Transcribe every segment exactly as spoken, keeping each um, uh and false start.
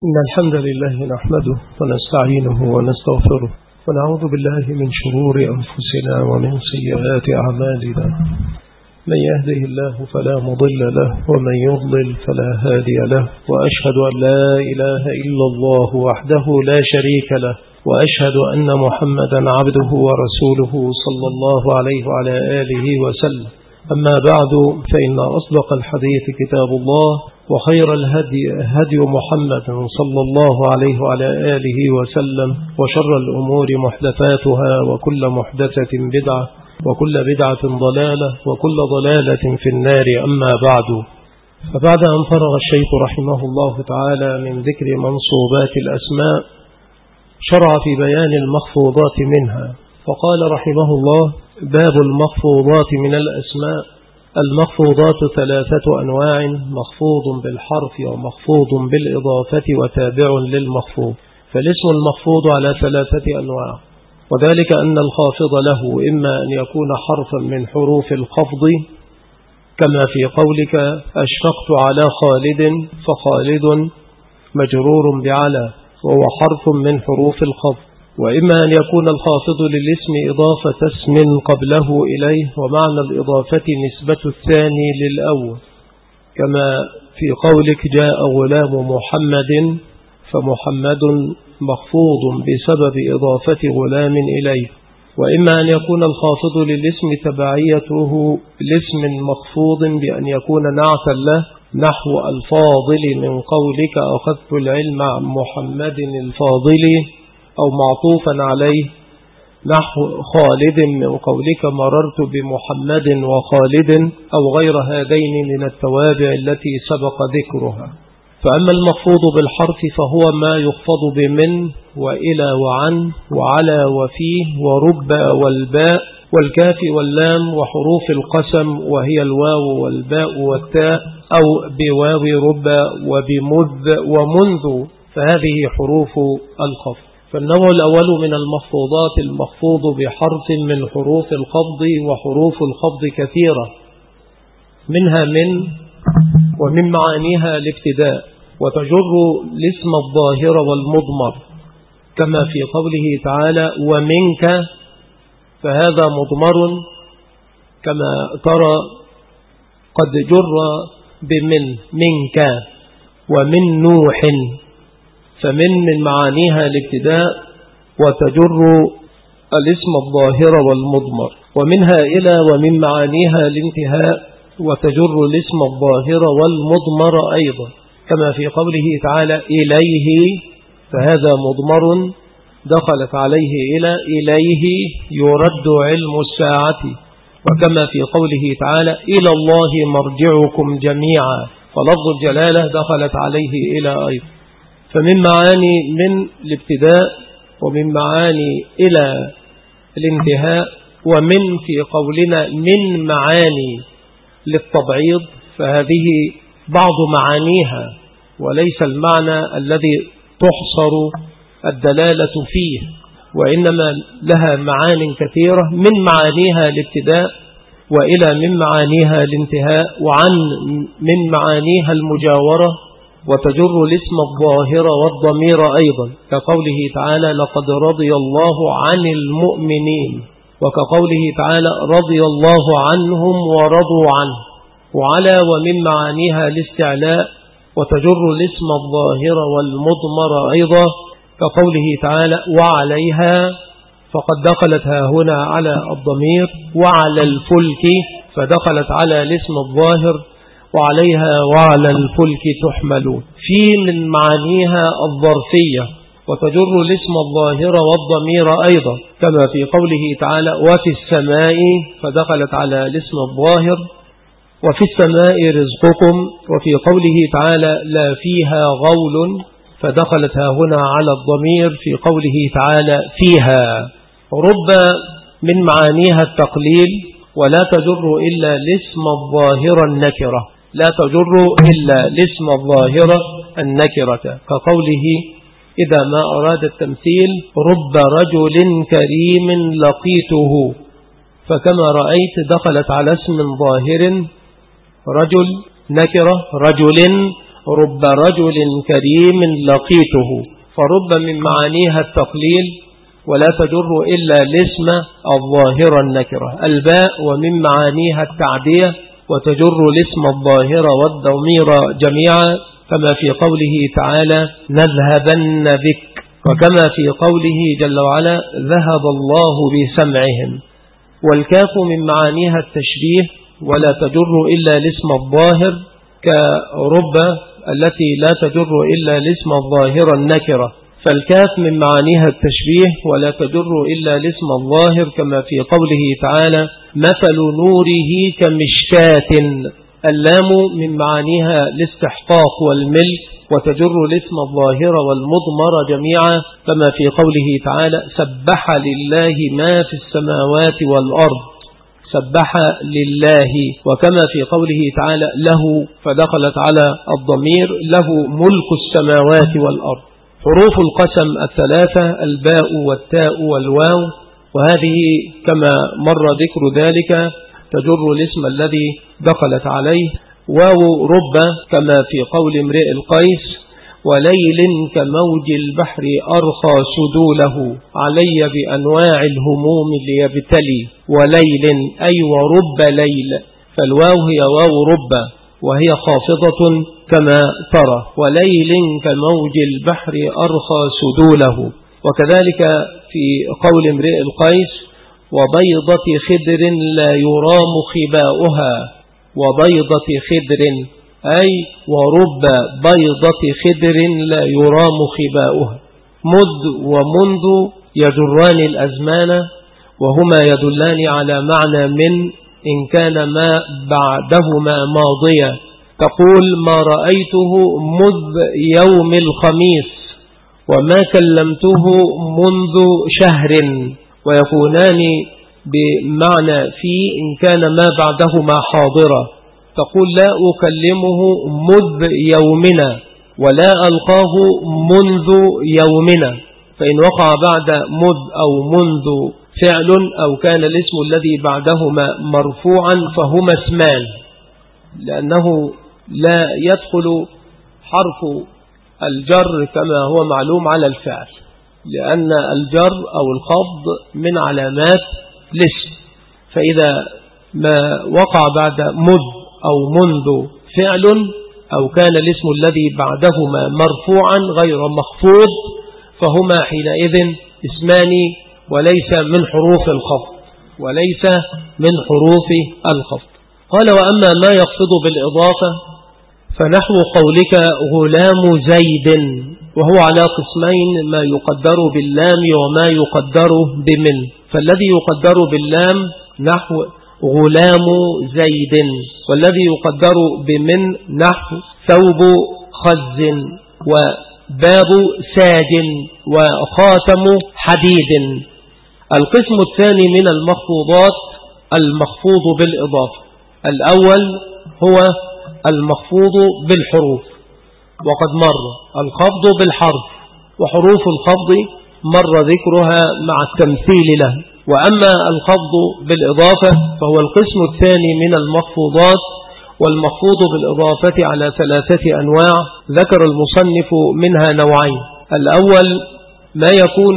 إن الحمد لله نحمده ونستعينه ونستغفره ونعوذ بالله من شرور أنفسنا ومن سيئات أعمالنا. من يهده الله فلا مضل له ومن يضلل فلا هادي له، وأشهد أن لا إله إلا الله وحده لا شريك له، وأشهد أن محمدا عبده ورسوله صلى الله عليه وعلى آله وسلم. أما بعد، فإن أصدق الحديث كتاب الله، وخير الهدي هدي محمد صلى الله عليه وعلى آله وسلم، وشر الأمور محدثاتها، وكل محدثة بدعة، وكل بدعة ضلالة، وكل ضلالة في النار. أما بعد، فبعد أن فرغ الشيخ رحمه الله تعالى من ذكر منصوبات الأسماء، شرع في بيان المخفوضات منها، فقال رحمه الله: باب المخفوضات من الأسماء. المخفوضات ثلاثة أنواع: مخفوض بالحرف، ومخفوض بالإضافة، وتابع للمخفوض. فالاسم المخفوض على ثلاثة أنواع، وذلك أن الخافض له إما أن يكون حرفا من حروف الخفض، كما في قولك أشفقت على خالد، فخالد مجرور بعلى وهو حرف من حروف الخفض. وإما أن يكون الخافض للاسم إضافة اسم قبله إليه، ومعنى الإضافة نسبة الثاني للأول، كما في قولك جاء غلام محمد، فمحمد مخفوض بسبب إضافة غلام إليه. وإما أن يكون الخافض للاسم تبعيته لاسم مخفوض بأن يكون نعتا له، نحو الفاضل من قولك أخذت العلم عن محمد الفاضل، أو معطوفا عليه نحو خالد من قولك مررت بمحمد وخالد، أو غير هذين من التوابع التي سبق ذكرها. فأما المخفوض بالحرف فهو ما يخفض بمن وإلى وعن وعلى وفيه ورب والباء والكاف واللام وحروف القسم، وهي الواو والباء والتاء، أو بواو رب وبمذ ومنذ، فهذه حروف الخفض. فالنوع الأول من المخفوضات المخفوض بحرف من حروف الخفض، وحروف الخفض كثيرة، منها من، ومن معانيها الابتداء، وتجر الاسم الظاهر والمضمر، كما في قوله تعالى ومنك، فهذا مضمر كما ترى قد جر بمن منك. ومن نوح، فمن من معانيها الابتداء، وتجر الاسم الظاهر والمضمر. ومنها إلى، ومن معانيها الانتهاء، وتجر الاسم الظاهر والمضمر أيضا، كما في قوله تعالى إليه، فهذا مضمر دخلت عليه إلى، إليه يرد علم الساعة. وكما في قوله تعالى إلى الله مرجعكم جميعا، فلفظ الجلالة دخلت عليه إلى أيضا. فمن معاني من الابتداء، ومن معاني إلى الانتهاء، ومن في قولنا من معاني للتبعيض، فهذه بعض معانيها وليس المعنى الذي تحصر الدلالة فيه، وإنما لها معان كثيرة. من معانيها الابتداء، وإلى من معانيها الانتهاء، وعن من معانيها المجاورة، وتجر الاسم الظاهر والضمير أيضا، كقوله تعالى لقد رضي الله عن المؤمنين، وكقوله تعالى رضي الله عنهم ورضوا عنه. وعلى ومن معانيها الاستعلاء، وتجر الاسم الظاهر والمضمر أيضا، كقوله تعالى وعليها، فقد دخلت ها هنا على الضمير، وعلى الفلك، فدخلت على الاسم الظاهر، وعليها وعلى الفلك تحملون. في من معانيها الظرفية، وتجر الاسم الظاهر والضمير أيضا، كما في قوله تعالى وفي السماء، فدخلت على الاسم الظاهر، وفي السماء رزقكم. وفي قوله تعالى لا فيها غول، فدخلت ها هنا على الضمير في قوله تعالى فيها. رب من معانيها التقليل، ولا تجر إلا الاسم الظاهر النكرة، لا تجر إلا الاسم الظاهر النكرة، كقوله إذا ما أراد التمثيل رب رجل كريم لقيته، فكما رأيت دخلت على اسم ظاهر رجل نكرة، رجل رب رجل كريم لقيته، فرب من معانيها التقليل ولا تجر إلا الاسم الظاهر النكرة. الباء ومن معانيها التعدية وتجر الاسم الظاهر والضمير جميعا، كما في قوله تعالى نذهبن بك، وكما في قوله جل وعلا ذهب الله بسمعهم. والكاف من معانيها التشبيه ولا تجر إلا الاسم الظاهر كرب التي لا تجر إلا الاسم الظاهر النكرة، فالكاف من معانيها التشبيه ولا تجر إلا الاسم الظاهر، كما في قوله تعالى مثل نوره كمشكاة. اللام من معانيها الاستحقاق والملك وتجر الاسم الظاهر والمضمر جميعا، كما في قوله تعالى سبح لله ما في السماوات والأرض، سبح لله، وكما في قوله تعالى له فدخلت على الضمير له ملك السماوات والأرض. حروف القسم الثلاثة الباء والتاء والواو، وهذه كما مر ذكر ذلك تجر الاسم الذي دخلت عليه. واو رب كما في قول امرئ القيس وليل كموج البحر أرخى سدوله علي بأنواع الهموم ليبتلي، وليل أي ورب ليل، فالواو هي واو رب وهي خافضة كما ترى، وليل كموج البحر أرخى سدوله. وكذلك في قول امرئ القيس وبيضة خدر لا يرام خباؤها، وبيضة خدر أي ورب بيضة خدر لا يرام خباؤها. مد ومنذ يجران الأزمان وهما يدلان على معنى من إن كان ما بعدهما ماضيا، تقول ما رأيته مذ يوم الخميس وما كلمته منذ شهر، ويكونان بمعنى في إن كان ما بعدهما حاضرا، تقول لا أكلمه مذ يومنا ولا ألقاه منذ يومنا، فإن وقع بعد مذ أو منذ فعل أو كان الاسم الذي بعدهما مرفوعا فهما اسمان، لأنه لا يدخل حرف الجر كما هو معلوم على الفعل، لأن الجر أو الخفض من علامات الاسم، فإذا ما وقع بعد مذ أو منذ فعل أو كان الاسم الذي بعدهما مرفوعا غير مخفوض فهما حينئذ اسمان وليس من حروف الخفض وليس من حروف الخفض. قال وأما ما يخفض بالإضافة فنحو قولك غلام زيد، وهو على قسمين ما يقدر باللام وما يقدر بمن، فالذي يقدر باللام نحو غلام زيد، والذي يقدر بمن نحو ثوب خز وباب ساج وخاتم حديد. القسم الثاني من المخفوضات المخفوض بالإضافة، الأول هو المخفوض بالحروف، وقد مر الخفض بالحرف، وحروف الخفض مر ذكرها مع التمثيل له. وأما الخفض بالإضافة فهو القسم الثاني من المخفوضات، والمخفوض بالإضافة على ثلاثة أنواع ذكر المصنف منها نوعين. الأول ما يكون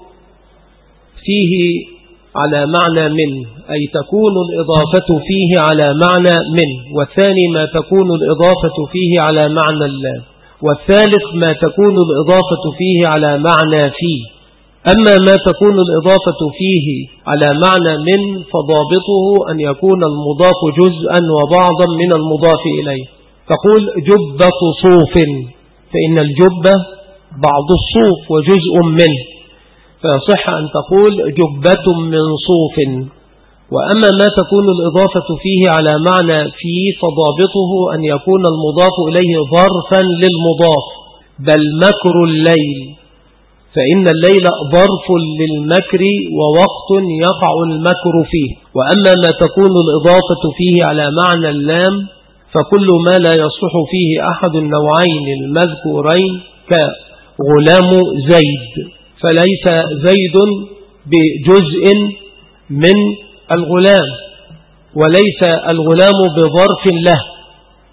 فيه على معنى من، أي تكون الإضافة فيه على معنى من، والثاني ما تكون الإضافة فيه على معنى اللام، والثالث ما تكون الإضافة فيه على معنى فيه. أما ما تكون الإضافة فيه على معنى من فضابطه أن يكون المضاف جزءا وبعضا من المضاف إليه، تقول جبة صوف، فإن الجبة بعض الصوف وجزء منه، فيصح أن تقول جبة من صوف. وأما ما تكون الإضافة فيه على معنى فيه فضابطه أن يكون المضاف إليه ظرفا للمضاف، بل مكر الليل، فإن الليل ظرف للمكر ووقت يقع المكر فيه. وأما ما تكون الإضافة فيه على معنى اللام فكل ما لا يصح فيه أحد النوعين المذكورين كغلام زيد، فليس زيد بجزء من الغلام، وليس الغلام بظرف له،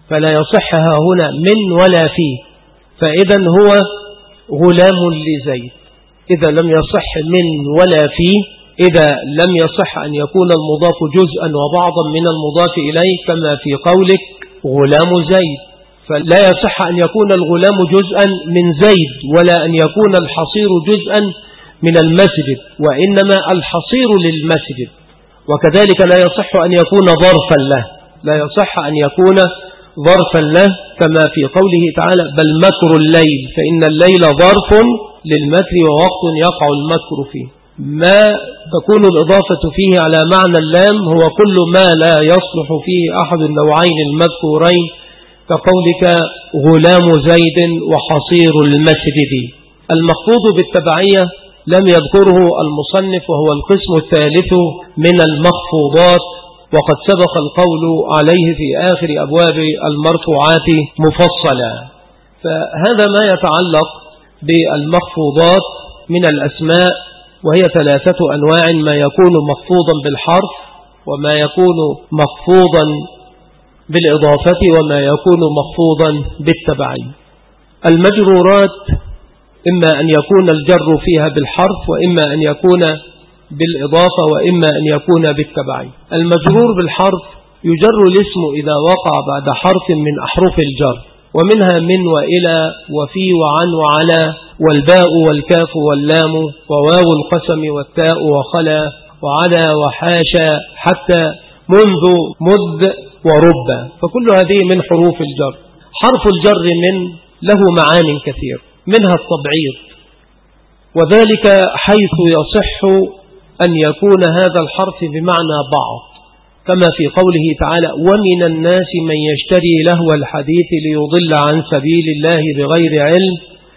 فلا يصحها هنا من ولا فيه، فإذا هو غلام لزيد. إذا لم يصح من ولا فيه، إذا لم يصح أن يكون المضاف جزءا وبعضا من المضاف إليه كما في قولك غلام زيد، فلا يصح أن يكون الغلام جزءا من زيد ولا أن يكون الحصير جزءا من المسجد، وإنما الحصير للمسجد. وكذلك لا يصح أن يكون ظرفا له، لا يصح أن يكون ظرفا له كما في قوله تعالى بل مكر الليل فإن الليل ظرف للمكر ووقت يقع المكر فيه. ما تكون الإضافة فيه على معنى اللام هو كل ما لا يصلح فيه أحد النوعين المذكورين كقولك غلام زيد وحصير المسجد. المخفوض بالتبعية لم يذكره المصنف، وهو القسم الثالث من المخفوضات، وقد سبق القول عليه في آخر أبواب المرفوعات مفصلا. فهذا ما يتعلق بالمخفوضات من الأسماء، وهي ثلاثة أنواع: ما يكون مخفوضا بالحرف، وما يكون مخفوضا بالإضافة، وما يكون مخفوضا بالتبعي. المجرورات إما أن يكون الجر فيها بالحرف، وإما أن يكون بالإضافة، وإما أن يكون بالتبعي. المجرور بالحرف يجر الاسم إذا وقع بعد حرف من أحرف الجر، ومنها من وإلى وفي وعن وعلى والباء والكاف واللام وواو القسم والتاء وخلا وعلى وحاشا حتى منذ مذ ورب، فكل هذه من حروف الجر. حرف الجر من له معان كثير، منها التبعيض، وذلك حيث يصح أن يكون هذا الحرف بمعنى بعض، كما في قوله تعالى ومن الناس من يشتري لهو الحديث ليضل عن سبيل الله بغير علم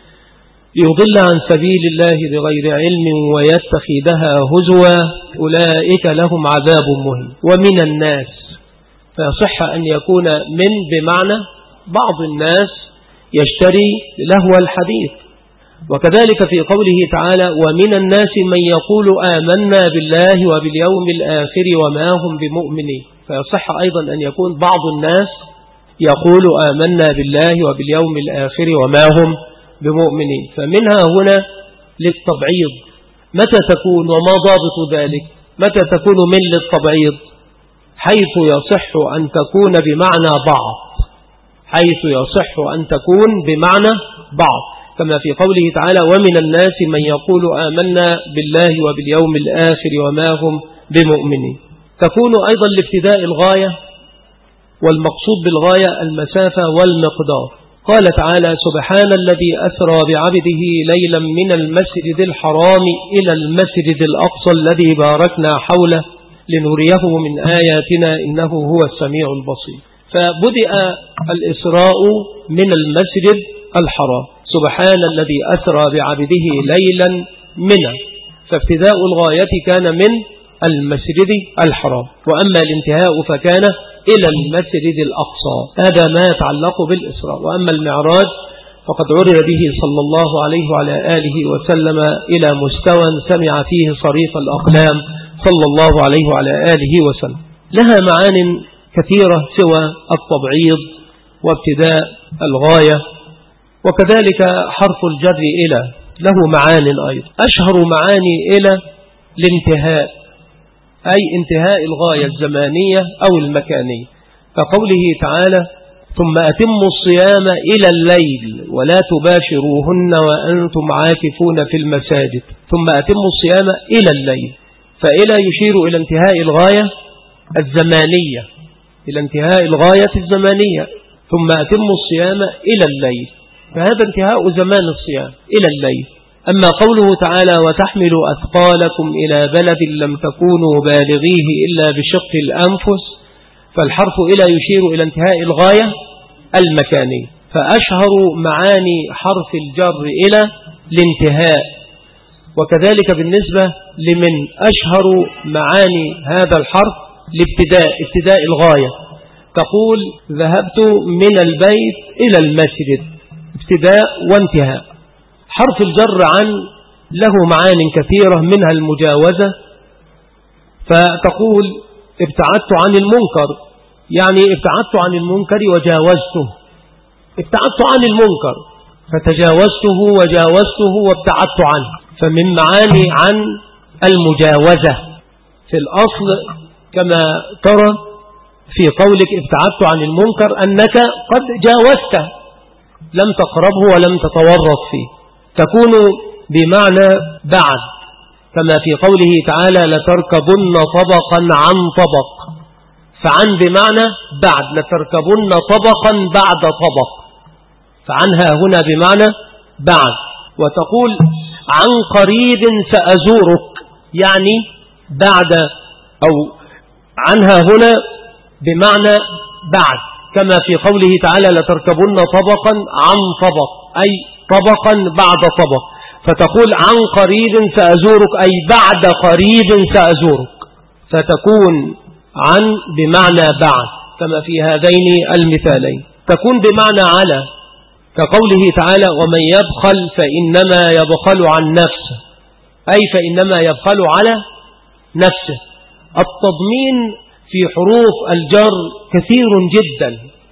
ليضل عن سبيل الله بغير علم ويتخذها هزوا أولئك لهم عذاب مهين. ومن الناس، فيصح أن يكون من بمعنى بعض الناس يشتري لهو الحديث. وكذلك في قوله تعالى ومن الناس من يقول آمنا بالله وباليوم الآخر وما هم بمؤمنين، فيصح أيضا أن يكون بعض الناس يقول آمنا بالله وباليوم الآخر وما هم بمؤمنين. فمنها هنا للتبعيض. متى تكون وما ضابط ذلك؟ متى تكون من للتبعيض؟ حيث يصح أن تكون بمعنى بعض، حيث يصح أن تكون بمعنى بعض، كما في قوله تعالى ومن الناس من يقول آمنا بالله وباليوم الآخر وما هم بمؤمنين. تكون أيضا لابتداء الغاية، والمقصود بالغاية المسافة والمقدار. قال تعالى سبحان الذي أسرى بعبده ليلا من المسجد الحرام إلى المسجد الأقصى الذي باركنا حوله لنريه من آياتنا إنه هو السميع البصير. فبدأ الإسراء من المسجد الحرام، سبحان الذي أسرى بعبده ليلا منه، فابتداء الغاية كان من المسجد الحرام، وأما الانتهاء فكان إلى المسجد الأقصى. هذا ما يتعلق بالإسراء. وأما المعراج فقد عرج به صلى الله عليه وعلى آله وسلم إلى مستوى سمع فيه صريف الأقلام صلى الله عليه وعلى آله وسلم. لها معان كثيرة سوى التبعيض وابتداء الغاية. وكذلك حرف الجر إلى له معان أيضا. أشهر معاني إلى الانتهاء، أي انتهاء الغاية الزمانية أو المكانية، كقوله تعالى ثم أتموا الصيام إلى الليل ولا تباشروهن وأنتم عاكفون في المساجد. ثم أتموا الصيام إلى الليل، فإلى يشير إلى انتهاء الغاية الزمانية، إلى انتهاء الغاية الزمانية. ثم أتموا الصيام إلى الليل، فهذا انتهاء زمان الصيام إلى الليل. أما قوله تعالى وتحملوا أثقالكم إلى بلد لم تكونوا بالغيه إلا بشق الأنفس، فالحرف إلى يشير إلى انتهاء الغاية المكانية. فأشهر معاني حرف الجر إلى الانتهاء. وكذلك بالنسبة لمن أشهر معاني هذا الحرف الابتداء، ابتداء الغاية. تقول ذهبت من البيت إلى المسجد، ابتداء وانتهاء. حرف الجر عن له معان كثيرة، منها المجاوزة، فتقول ابتعدت عن المنكر يعني ابتعدت عن المنكر وجاوزته، ابتعدت عن المنكر فتجاوزته وجاوزته وابتعدت عنه، فمن معاني عن المجاوزة في الأصل كما ترى في قولك ابتعدت عن المنكر أنك قد جاوزته، لم تقربه ولم تتورط فيه، تكون بمعنى بعد، كما في قوله تعالى لتركبن طبقا عن طبق، فعن بمعنى بعد، لتركبن طبقا بعد طبق، فعنها هنا بمعنى بعد. وتقول عن قريب سأزورك، يعني بعد، أو عنها هنا بمعنى بعد، كما في قوله تعالى لتركبن طبقا عن طبق، أي طبقا بعد طبق، فتقول عن قريب سأزورك أي بعد قريب سأزورك، فتكون عن بمعنى بعد كما في هذين المثالين. تكون بمعنى على، كقوله تعالى ومن يبخل فإنما يبخل عن نفسه، أي فإنما يبخل على نفسه. التضمين في حروف الجر كثير جدا،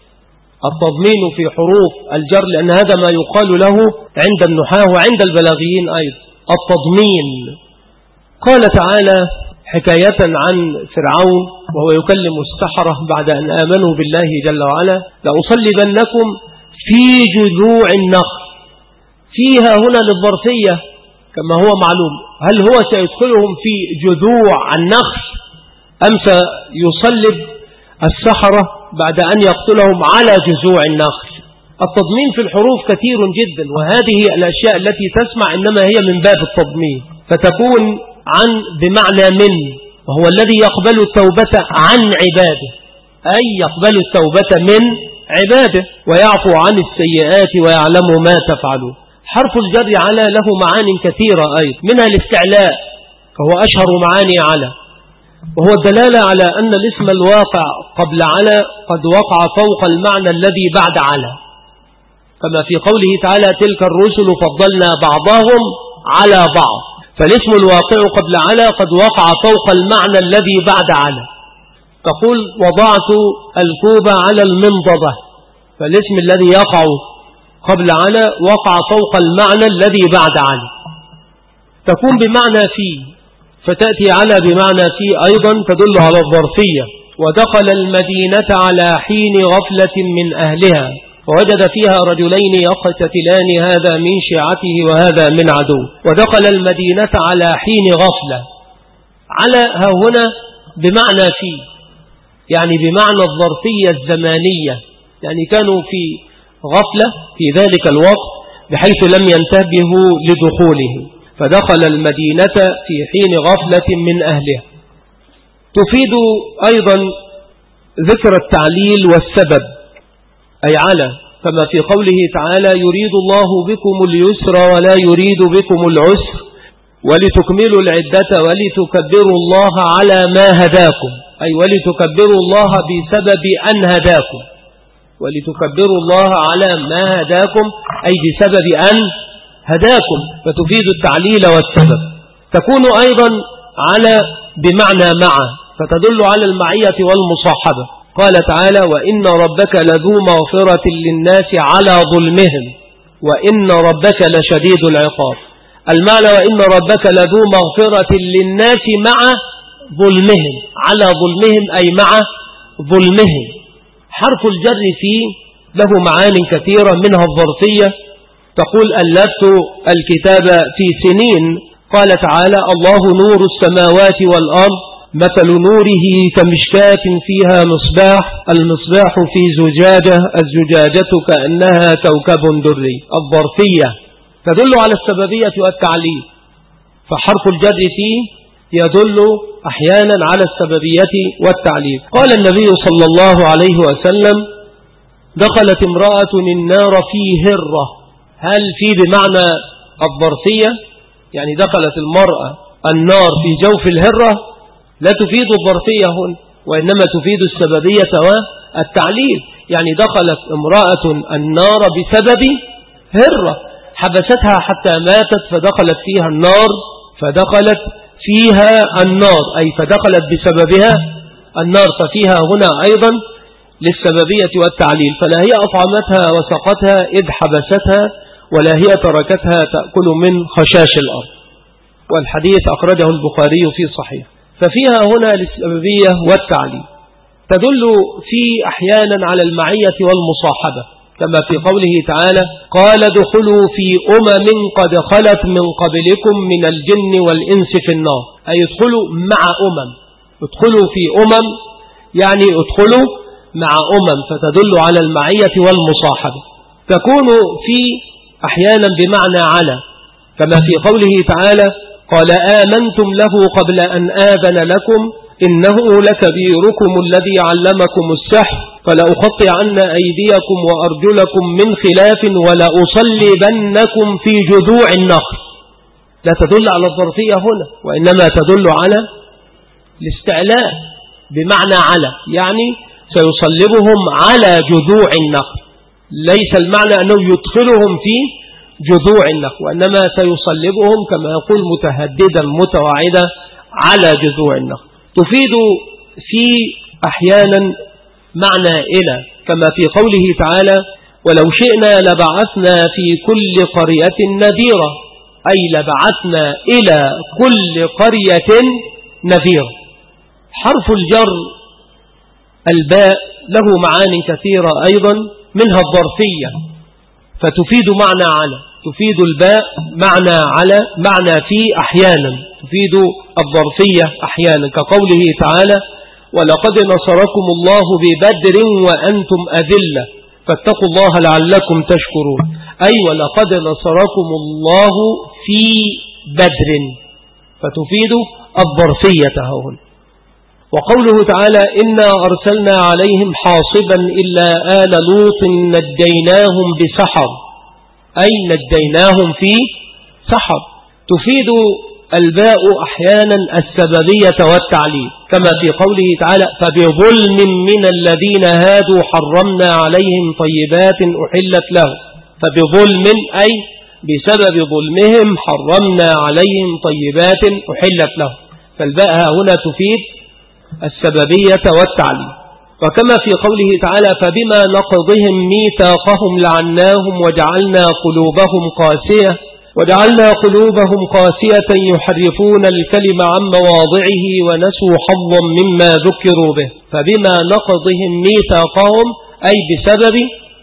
التضمين في حروف الجر، لأن هذا ما يقال له عند النحاة وعند البلاغيين أيضا التضمين. قال تعالى حكاية عن فرعون وهو يكلم السحرة بعد أن آمنوا بالله جل وعلا لأصلبنكم في جذوع النخل، فيها هنا للظرفية كما هو معلوم، هل هو سيدخلهم في جذوع النخل أم سيصلب السحرة بعد أن يقتلهم على جذوع النخل؟ التضمين في الحروف كثير جدا، وهذه الأشياء التي تسمع إنما هي من باب التضمين، فتكون عن بمعنى من، وهو الذي يقبل التوبة عن عباده، أي يقبل التوبة من عباده ويعفو عن السيئات ويعلم ما تفعلون. حرف الجر على له معاني كثيرة أيضا، منها الاستعلاء فهو أشهر معاني على، وهو الدلالة على أن الاسم الواقع قبل على قد وقع فوق المعنى الذي بعد على، كما في قوله تعالى تلك الرسل فضلنا بعضهم على بعض، فالاسم الواقع قبل على قد وقع فوق المعنى الذي بعد على. تقول وضعت الكوب على المنضدة، فالاسم الذي يقع قبل على وقع فوق المعنى الذي بعد على. تكون بمعنى في، فتأتي على بمعنى في أيضا تدل على الظرفية. ودخل المدينة على حين غفلة من أهلها ووجد فيها رجلين يقتتلان هذا من شيعته وهذا من عدو. ودخل المدينة على حين غفلة، على ها هنا بمعنى في، يعني بمعنى الظرفية الزمانية، يعني كانوا في غفلة في ذلك الوقت بحيث لم ينتبهوا لدخوله، فدخل المدينة في حين غفلة من أهلها. تفيد أيضا ذكر التعليل والسبب، أي على، كما في قوله تعالى يريد الله بكم اليسر ولا يريد بكم العسر ولتكملوا العدة ولتكبروا الله على ما هداكم، أي ولتكبروا الله بسبب أن هداكم، ولتكبروا الله على ما هداكم أي بسبب أن هداكم، فتفيد التعليل والسبب. تكون أيضا على بمعنى مع، فتدل على المعية والمصاحبة. قال تعالى وإن ربك لذو مغفرة للناس على ظلمهم وإن ربك لشديد العقاب. المعنى وإن ربك لذو مغفرة للناس مع ظلمهم، على ظلمهم أي مع ظلمهم. حرف الجر فيه له معاني كثيرة، منها الظرفية، تقول ألفت الكتاب في سنين. قال تعالى الله نور السماوات والأرض مثل نوره كمشكاة فيها مصباح، المصباح في زجاجة، الزجاجة كأنها كوكب دري. الظرفية تدل على السببية والتعليل، فحرف الجر فيه يدل أحيانا على السببية والتعليل. قال النبي صلى الله عليه وسلم دخلت امرأة النار في هرة، هل في بمعنى الظرفية؟ يعني دخلت المرأة النار في جوف الهرة، لا تفيد الظرفية هنا، وإنما تفيد السببية والتعليل. يعني دخلت امرأة النار بسبب هرة، حبستها حتى ماتت فدخلت فيها النار، فدخلت فيها النار أي فدخلت بسببها النار، ففيها هنا أيضا للسببية والتعليل، فلا هي أطعمتها وسقتها إذ حبستها، ولا هي تركتها تأكل من خشاش الأرض. والحديث أخرجه البخاري في صحيح. ففيها هنا للسببية والتعليل، تدل في أحيانا على المعية والمصاحبة، كما في قوله تعالى: قال ادخلوا في أمم قد خلت من قبلكم من الجن والإنس في النار، أي ادخلوا مع أمم، ادخلوا في أمم يعني ادخلوا مع أمم، فتدل على المعية والمصاحبة. تكون في أحيانا بمعنى على، كما في قوله تعالى: قال آمنتم له قبل أن آذن لكم إنه لكبيركم الذي علمكم السحر فلأقطعن أيديكم وأرجلكم من خلاف ولأصلبنكم في جذوع النخل. لا تدل على الظرفية هنا، وإنما تدل على الاستعلاء بمعنى على، يعني سيصلبهم على جذوع النخل. ليس المعنى أنه يدخلهم في جذوع النخل، وإنما سيصلبهم كما يقول متهددا متواعدا على جذوع النخل. تفيد في أحيانا معنى إلى، كما في قوله تعالى: ولو شئنا لبعثنا في كل قرية نذيرا، أي لبعثنا إلى كل قرية نذيرا. حرف الجر الباء له معاني كثيرة أيضا، منها الظرفية، فتفيد معنى على، تفيد الباء معنى على، معنى في أحيانا، تفيد الظرفية أحيانا، كقوله تعالى: ولقد نصركم الله ببدر وأنتم أذلة فاتقوا الله لعلكم تشكرون، أي ولقد نصركم الله في بدر، فتفيد الظرفية هنا. وقوله تعالى: إنا أرسلنا عليهم حاصبا إلا آل لوط نجيناهم بسحر، أي نجيناهم في سحر. تفيد الباء أحيانا السببية والتعليل، كما في قوله تعالى: فبظلم من الذين هادوا حرمنا عليهم طيبات أحلت لهم، فبظلم أي بسبب ظلمهم حرمنا عليهم طيبات أحلت لهم. فالباء هنا تفيد السببية والتعليل. وكما في قوله تعالى: فبما نقضهم ميثاقهم لعناهم وجعلنا قلوبهم قاسية وجعلنا قلوبهم قاسية يحرفون الكلم عن مواضعه ونسوا حظا مما ذكروا به. فبما نقضهم ميثاقهم أي بسبب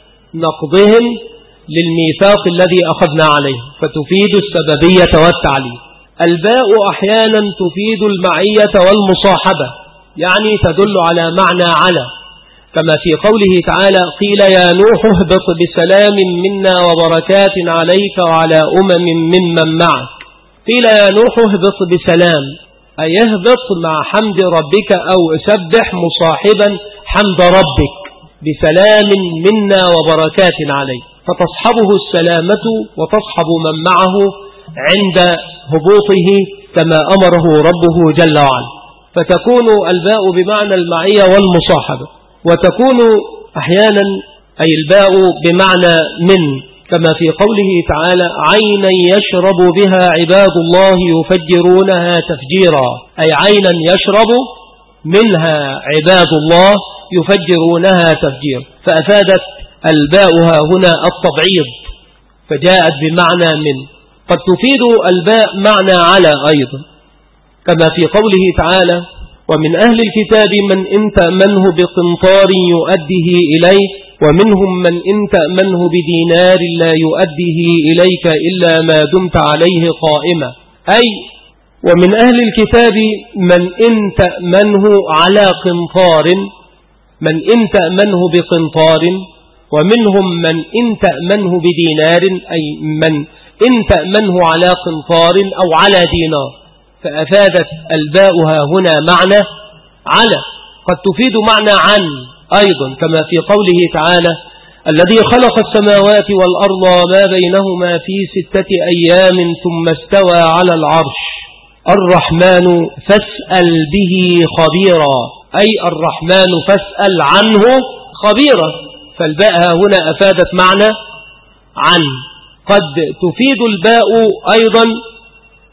نقضهم للميثاق الذي أخذنا عليه، فتفيد السببية والتعليل. الباء أحيانا تفيد المعية والمصاحبة، يعني تدل على معنى على، كما في قوله تعالى: قيل يا نوح اهبط بسلام منا وبركات عليك وعلى أمم ممن معك. قيل يا نوح اهبط بسلام، أي اهبط مع حمد ربك، أو سبح مصاحبا حمد ربك بسلام منا وبركات عليك، فتصحبه السلامة وتصحب من معه عند هبوطه كما أمره ربه جل وعلا. فتكون الباء بمعنى المعية والمصاحبة. وتكون أحيانا أي الباء بمعنى من، كما في قوله تعالى: عينا يشرب بها عباد الله يفجرونها تفجيرا، أي عينا يشرب منها عباد الله يفجرونها تفجير. فأفادت الباء هنا التبعيض، فجاءت بمعنى من. قد تفيد الباء معنى على أيضا، كما في قوله تعالى: ومن أهل الكتاب من إن تأمنه بقنطار يؤديه إليك ومنهم من إن تأمنه بدينار لا يؤديه إليك إلا ما دمت عليه قائما، أي ومن أهل الكتاب من إن تأمنه على قنطار، من إن تأمنه بقنطار، ومنهم من إن تأمنه بدينار، أي من إن تأمنه على قنطار أو على دينار. فأفادت الباء هنا معنى على. قد تفيد معنى عن أيضا، كما في قوله تعالى: الذي خلق السماوات والأرض وما بينهما في ستة أيام ثم استوى على العرش الرحمن فاسأل به خبيرا، أي الرحمن فاسأل عنه خبيرا. فالباء هنا أفادت معنى عن. قد تفيد الباء أيضا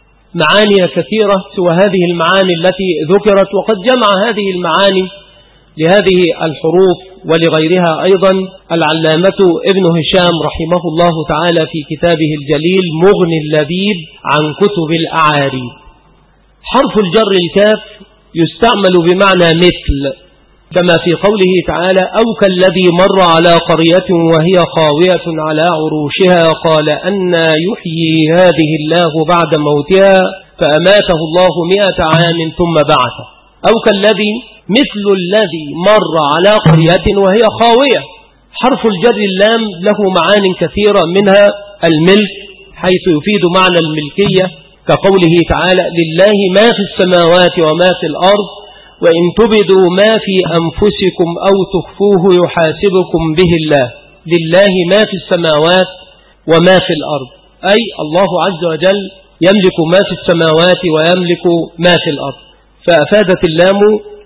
معاني كثيرة سوى هذه المعاني التي ذكرت، وقد جمع هذه المعاني لهذه الحروف ولغيرها أيضا العلامة ابن هشام رحمه الله تعالى في كتابه الجليل مغني اللبيب عن كتب الأعاريب. حرف الجر الكاف يستعمل بمعنى مثل، كما في قوله تعالى أو كالذي مر على قرية وهي خاوية على عروشها قال أنى يحيي هذه الله بعد موتها فأماته الله مئة عام ثم بعثه. أو كالذي مثل الذي مر على قرية وهي خاوية. حرف الجر اللام له معان كثيرة، منها الملك حيث يفيد معنى الملكية كقوله تعالى لله ما في السماوات وما في الأرض وإن تبدوا ما في أنفسكم أو تخفوه يحاسبكم به الله. لله ما في السماوات وما في الأرض، أي الله عز وجل يملك ما في السماوات ويملك ما في الأرض، فأفادت اللام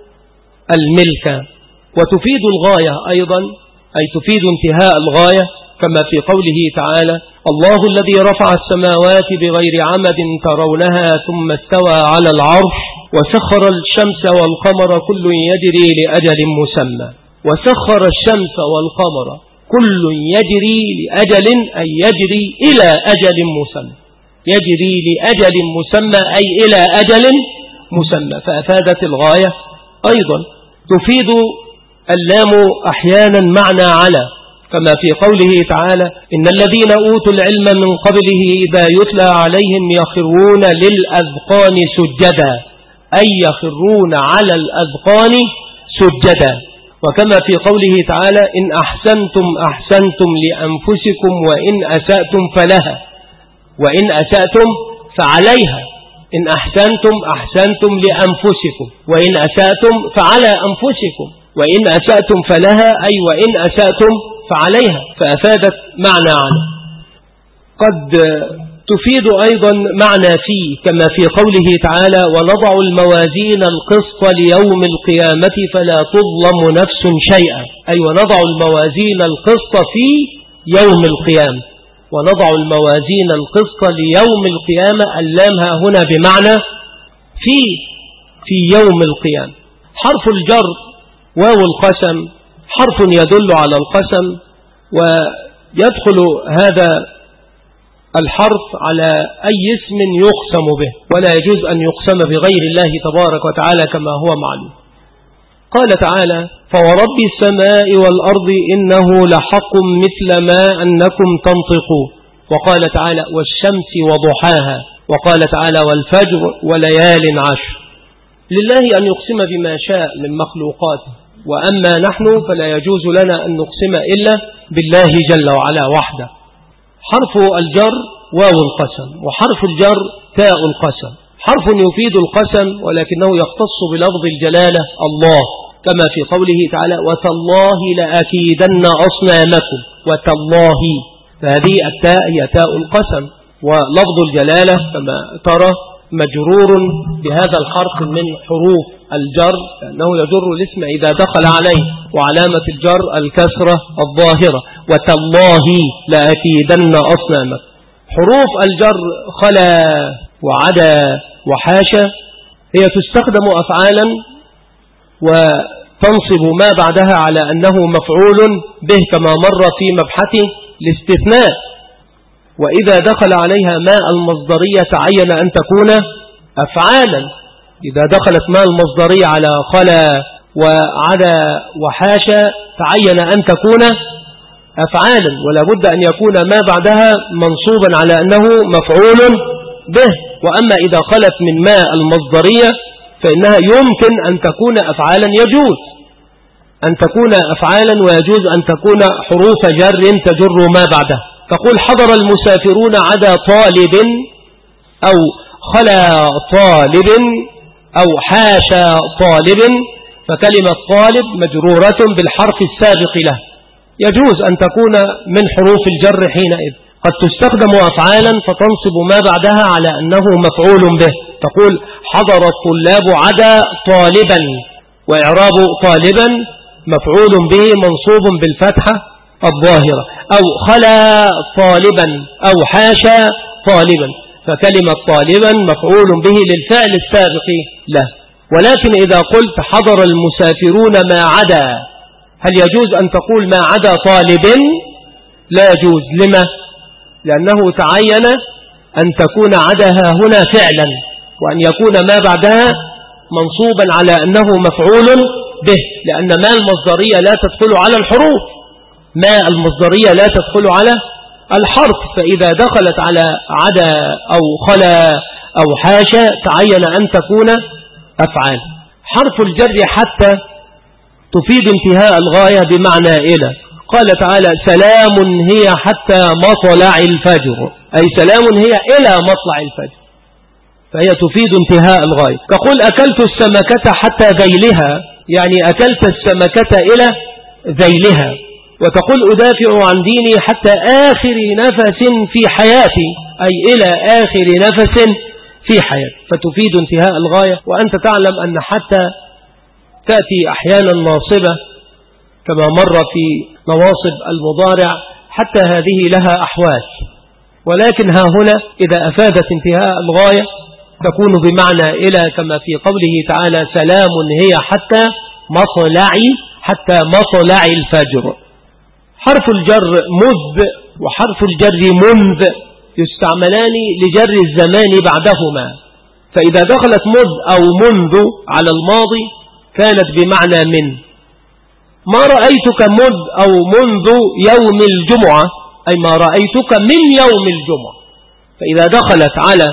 الملك. وتفيد الغاية أيضا، أي تفيد انتهاء الغاية كما في قوله تعالى الله الذي رفع السماوات بغير عمد ترونها ثم استوى على العرش وسخر الشمس والقمر كل يجري لأجل مسمى. وسخر الشمس والقمر كل يجري لأجل، أي يجري إلى أجل مسمى، يجري لأجل مسمى أي إلى أجل مسمى، فأفادت الغاية. أيضا تفيد اللام أحيانا معنى على، كما في قوله تعالى إن الذين أوتوا العلم من قبله إذا يتلى عليهم يخرون للأذقان سجدا، أي يخرون على الأذقان سجدا. وكما في قوله تعالى إن أحسنتم أحسنتم لأنفسكم وإن أسأتم فلها وإن أسأتم فعليها. إن أحسنتم أحسنتم لأنفسكم وإن أسأتم فعلى أنفسكم وإن أسأتم فلها، أي وإن أسأتم فعليها، فأفادت معنى عنه. قد تفيد أيضا معنى فيه كما في قوله تعالى ونضع الموازين القسط ليوم القيامة فلا تظلم نفس شيئا، أي ونضع الموازين القسط في يوم القيامة. ونضع الموازين القسط ليوم القيامة، اللامها هنا بمعنى في في يوم القيامة. حرف الجر واو القسم حرف يدل على القسم، ويدخل هذا الحرف على أي اسم يقسم به، ولا يجوز أن يقسم بغير الله تبارك وتعالى كما هو معلوم. قال تعالى فورب السماء والأرض إنه لحق مثل ما أنكم تنطقون. وقال تعالى والشمس وضحاها. وقال تعالى والفجر وليال عشر. لله أن يقسم بما شاء من مخلوقاته، وأما نحن فلا يجوز لنا أن نقسم إلا بالله جل وعلا وحده. حرف الجر واو القسم، وحرف الجر تاء القسم. حرف يفيد القسم ولكنه يختص بلفظ الجلالة الله، كما في قوله تعالى وتالله لأكيدن أصنامكم. وتالله، فهذه التاء هي تاء القسم. ولفظ الجلالة كما ترى مجرور بهذا الحرف من حروف الجر، لأنه يجر الاسم إذا دخل عليه، وعلامة الجر الكسرة الظاهرة. وتالله لأكيدن أصنامك. حروف الجر خلا وعدا وحاشا هي تستخدم أفعالا وتنصب ما بعدها على أنه مفعول به كما مر في مبحث الاستثناء. وإذا دخل عليها ماء المصدرية تعين أن تكون أفعالا. إذا دخلت ماء المصدرية على خلا وعدا وحاشا تعين أن تكون أفعالا، ولا بد أن يكون ما بعدها منصوبا على أنه مفعول به. وأما إذا خلت من ماء المصدرية فإنها يمكن أن تكون أفعالا، يجوز أن تكون أفعالا ويجوز أن تكون حروف جر تجر ما بعدها. تقول حضر المسافرون عدا طالب، أو خلا طالب، أو حاشا طالب، فكلمة طالب مجرورة بالحرف السابق له، يجوز أن تكون من حروف الجر حينئذ. قد تستخدم أفعالا فتنصب ما بعدها على أنه مفعول به. تقول حضر الطلاب عدا طالبا، وإعراب طالبا مفعول به منصوب بالفتحة الظاهرة. أو خلا طالبا أو حاشا طالبا، فكلمة طالبا مفعول به للفعل السابق له. ولكن إذا قلت حضر المسافرون ما عدا، هل يجوز أن تقول ما عدا طالب؟ لا يجوز. لما؟ لأنه تعين أن تكون عداها هنا فعلا، وأن يكون ما بعدها منصوبا على أنه مفعول به، لأن ما المصدرية لا تدخل على الحروف، ما المصدرية لا تدخل على الحرف، فإذا دخلت على عدا أو خلا أو حاشا تعين أن تكون أفعال. حرف الجر حتى تفيد انتهاء الغاية بمعنى إلى. قال تعالى سلام هي حتى مطلع الفجر، أي سلام هي إلى مطلع الفجر، فهي تفيد انتهاء الغاية. تقول أكلت السمكة حتى ذيلها، يعني أكلت السمكة إلى ذيلها. وتقول أدافع عن ديني حتى آخر نفس في حياتي، أي إلى آخر نفس في حياتي، فتفيد انتهاء الغاية. وأنت تعلم أن حتى تأتي أحيانا ناصبة كما مر في نواصب المضارع، حتى هذه لها أحوال، ولكن ها هنا إذا أفادت انتهاء الغاية تكون بمعنى إلى، كما في قوله تعالى سلام هي حتى مطلع حتى مطلع الفجر. حرف الجر مذ وحرف الجر منذ يستعملان لجر الزمان بعدهما، فإذا دخلت مذ أو منذ على الماضي كانت بمعنى من. ما رأيتك مذ أو منذ يوم الجمعة، أي ما رأيتك من يوم الجمعة، فإذا دخلت على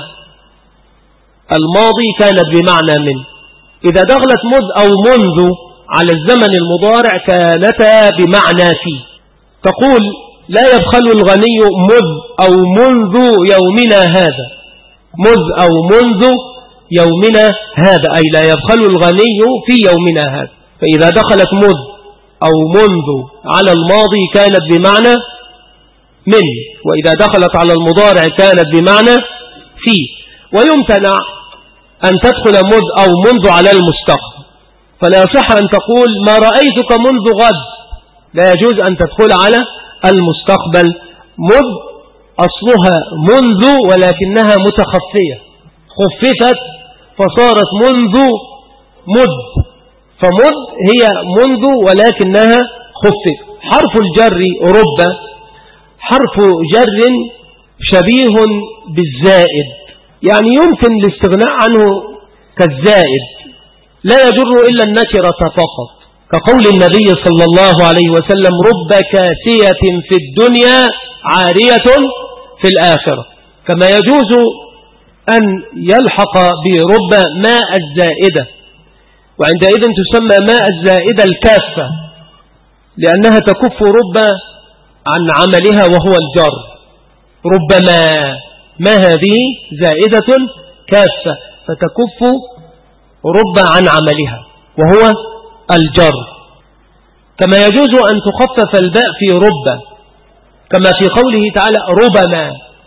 الماضي كانت بمعنى من. إذا دخلت مذ أو منذ على الزمن المضارع كانتا بمعنى في. تقول لا يبخل الغني مذ أو منذ يومنا هذا، مذ أو منذ يومنا هذا، أي لا يبخل الغني في يومنا هذا، فإذا دخلت مذ أو منذ على الماضي كانت بمعنى من، وإذا دخلت على المضارع كانت بمعنى في. ويمتنع أن تدخل مذ أو منذ على المستقبل، فلا يصح أن تقول ما رأيتك منذ غد، لا يجوز أن تدخل على المستقبل. مذ أصلها منذ ولكنها متخفية، خففت فصارت منذ مذ، فمذ هي منذ ولكنها خففت. حرف الجر رب حرف جر شبيه بالزائد، يعني يمكن الاستغناء عنه كالزائد، لا يجر إلا النكرة فقط، كقول النبي صلى الله عليه وسلم رب كاسية في الدنيا عارية في الآخرة. كما يجوز أن يلحق برب ماء الزائدة، وعندئذ تسمى ماء الزائدة الكافة، لأنها تكف رب عن عملها وهو الجر. ربما ما هذه زائدة كافة فتكف رب عن عملها وهو الجر. كما يجوز أن تخفف الباء في رب، كما في قوله تعالى ربما،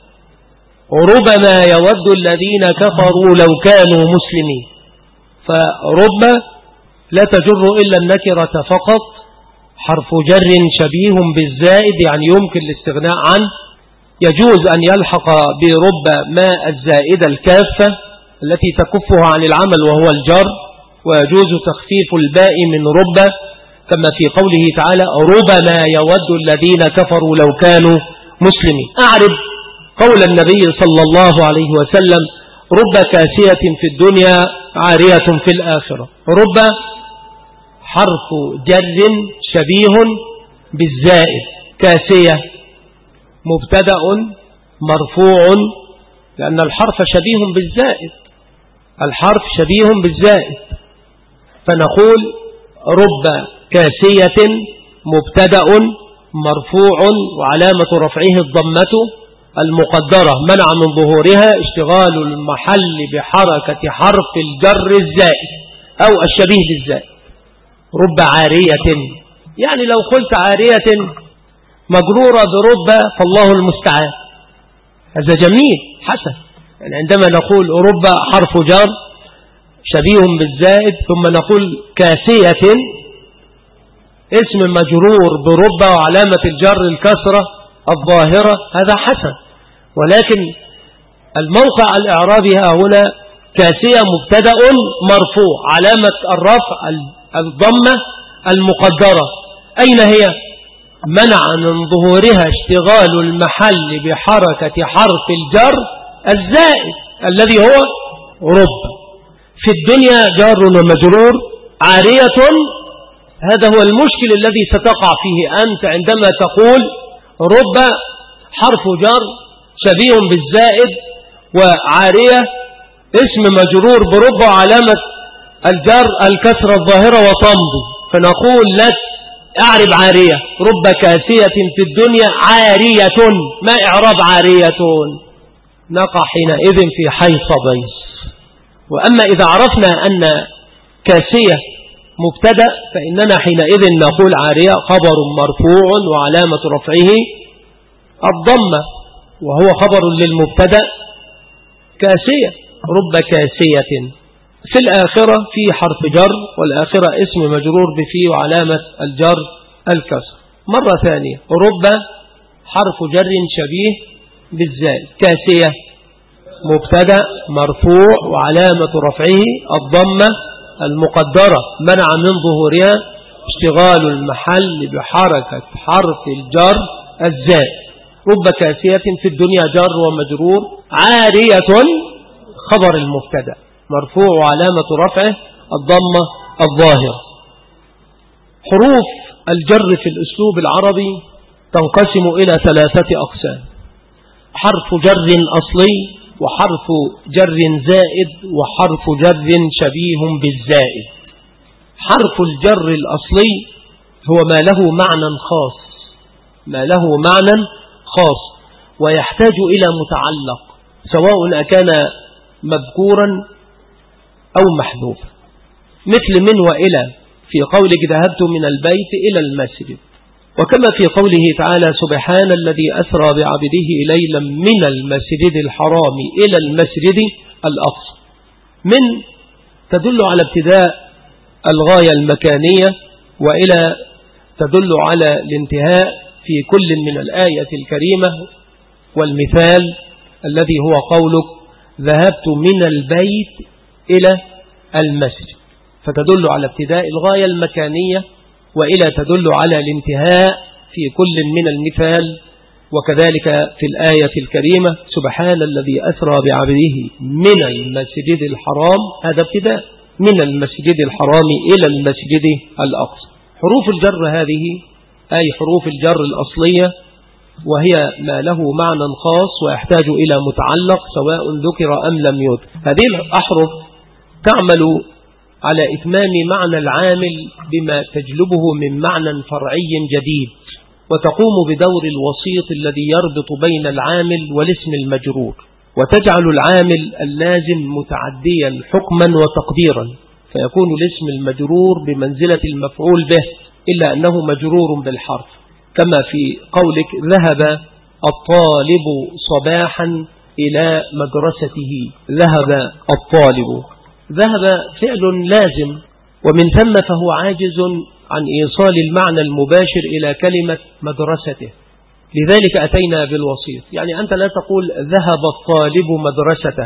ربما يود الذين كفروا لو كانوا مسلمين، فرب لا تجر إلا النكرة فقط، حرف جر شبيه بالزائد، يعني يمكن الاستغناء عنه. يجوز أن يلحق برب ماء الزائدة الكافة التي تكفها عن العمل وهو الجر، ويجوز تخفيف الباء من رب، كما في قوله تعالى ربما يود الذين كفروا لو كانوا مسلمين. أعرف قول النبي صلى الله عليه وسلم رب كاسية في الدنيا عارية في الآخرة. رب حرف جر شبيه بالزائد، كاسية مبتدأ مرفوع، لأن الحرف شبيه بالزائد، الحرف شبيه بالزائد، فنقول رب كاسية مبتدأ مرفوع وعلامة رفعه الضمة المقدرة منع من ظهورها اشتغال المحل بحركة حرف الجر الزائد أو الشبيه بالزائد. رب عارية، يعني لو قلت عارية مجرورة برب فالله المستعان، هذا جميل حسن. يعني عندما نقول رب حرف جر شبيه بالزائد ثم نقول كاسية اسم مجرور برب وعلامة الجر الكسرة الظاهرة، هذا حسن. ولكن الموقع الإعرابي هنا كاسية مبتدأ مرفوع علامة الرفع الضمة المقدرة. أين هي؟ منع من ظهورها اشتغال المحل بحركة حرف الجر الزائد الذي هو رب. في الدنيا جار ومجرور عارية، هذا هو المشكل الذي ستقع فيه أنت عندما تقول رب حرف جر شبيه بالزائد وعارية اسم مجرور برب علامة الجر الكسرة الظاهرة وتمضي، فنقول لك اعرب عارية. رب كاسية في الدنيا عارية، ما إعراب عارية؟ نقع حينئذ في حيص بيص. وأما إذا عرفنا أن كاسية مبتدأ فإننا حينئذ نقول عارية خبر مرفوع وعلامة رفعه الضمة، وهو خبر للمبتدأ كاسية. رب كاسية في الآخرة في حرف جر، والآخرة اسم مجرور بفي وعلامة الجر الكسر. مرة ثانية رب حرف جر شبيه بالزائد، كاسية مبتدأ مرفوع وعلامة رفعه الضمة المقدرة منع من ظهورها اشتغال المحل بحركة حرف الجر الزائد. رب كاسية في الدنيا جر ومجرور عارية خبر المبتدأ مرفوع وعلامة رفعه الضمة الظاهرة. حروف الجر في الأسلوب العربي تنقسم إلى ثلاثة أقسام: حرف جر أصلي، وحرف جر زائد، وحرف جر شبيه بالزائد. حرف الجر الأصلي هو ما له معنى خاص، ما له معنى خاص ويحتاج إلى متعلق، سواء أكان مذكورا أو محذوفا، مثل من وإلى في قولك ذهبت من البيت إلى المسجد، وكما في قوله تعالى سبحان الذي أسرى بعبده ليلا من المسجد الحرام إلى المسجد الأقصى. من تدل على ابتداء الغاية المكانية، وإلى تدل على الانتهاء في كل من الآية الكريمة، والمثال الذي هو قولك ذهبت من البيت إلى المسجد، فتدل على ابتداء الغاية المكانية، وإلى تدل على الانتهاء في كل من المثال. وكذلك في الآية الكريمة سبحان الذي أسرى بعبده من المسجد الحرام، هذا ابتداء من المسجد الحرام إلى المسجد الأقصى. حروف الجر هذه أي حروف الجر الأصلية، وهي ما له معنى خاص ويحتاج إلى متعلق سواء ذكر أم لم يذكر. هذه الأحرف تعمل على إتمام معنى العامل بما تجلبه من معنى فرعي جديد، وتقوم بدور الوسيط الذي يربط بين العامل والاسم المجرور، وتجعل العامل اللازم متعديا حكما وتقديرا، فيكون الاسم المجرور بمنزلة المفعول به إلا أنه مجرور بالحرف، كما في قولك ذهب الطالب صباحا إلى مدرسته. ذهب الطالب، ذهب فعل لازم، ومن ثم فهو عاجز عن إيصال المعنى المباشر إلى كلمة مدرسته، لذلك أتينا بالوسيط. يعني أنت لا تقول ذهب الطالب مدرسته،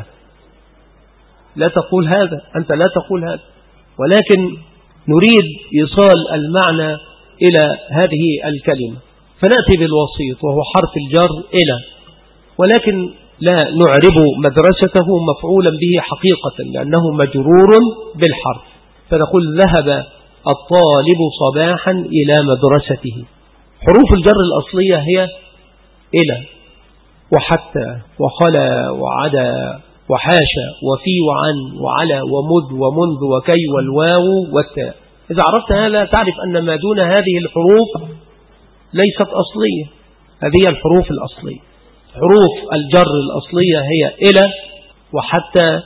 لا تقول هذا، أنت لا تقول هذا، ولكن نريد إيصال المعنى إلى هذه الكلمة، فنأتي بالوسيط وهو حرف الجر إلى، ولكن لا نعرب مدرسته مفعولا به حقيقة لأنه مجرور بالحرف، فنقول ذهب الطالب صباحا إلى مدرسته. حروف الجر الأصلية هي إلى وحتى وخلا وعدا وحاشا وفي وعن وعلى ومذ ومنذ وكي والواو والتاء. إذا عرفت هذا تعرف أن ما دون هذه الحروف ليست أصلية، هذه الحروف الأصلية. حروف الجر الأصلية هي إلى وحتى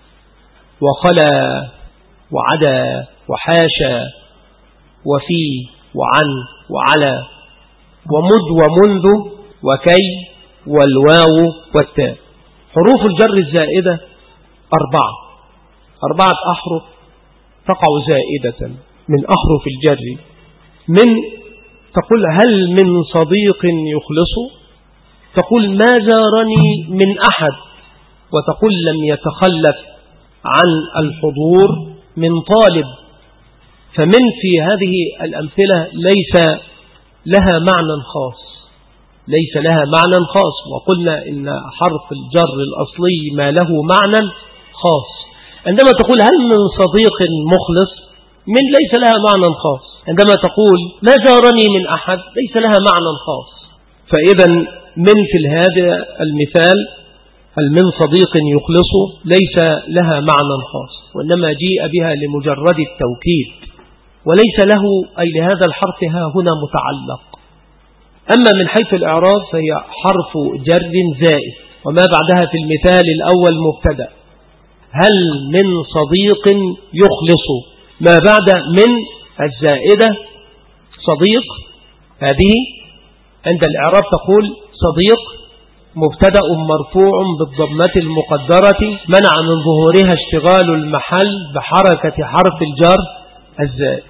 وخلا وعدا وحاشا وفي وعن وعلى ومذ ومنذ وكي والواو والتاء. حروف الجر الزائدة أربعة أربعة أحرف تقع زائدة من أحرف الجر. من تقول هل من صديق يخلص، تقول ما زارني من أحد، وتقول لم يتخلف عن الحضور من طالب. فمن في هذه الأمثلة ليس لها معنى خاص، ليس لها معنى خاص. وقلنا إن حرف الجر الأصلي ما له معنى خاص. عندما تقول هل من صديق مخلص، من ليس لها معنى خاص. عندما تقول ما زارني من أحد، ليس لها معنى خاص. فإذا من في هذا المثال هل من صديق يخلص ليس لها معنى خاص، وإنما جيء بها لمجرد التوكيد، وليس له أي لهذا الحرف ها هنا متعلق. أما من حيث الإعراب فهي حرف جر زائد، وما بعدها في المثال الأول مبتدأ. هل من صديق يخلص، ما بعد من الزائدة صديق، هذه عند الإعراب تقول صديق مبتدأ مرفوع بالضمة المقدرة منع من ظهورها اشتغال المحل بحركة حرف الجر الزائد.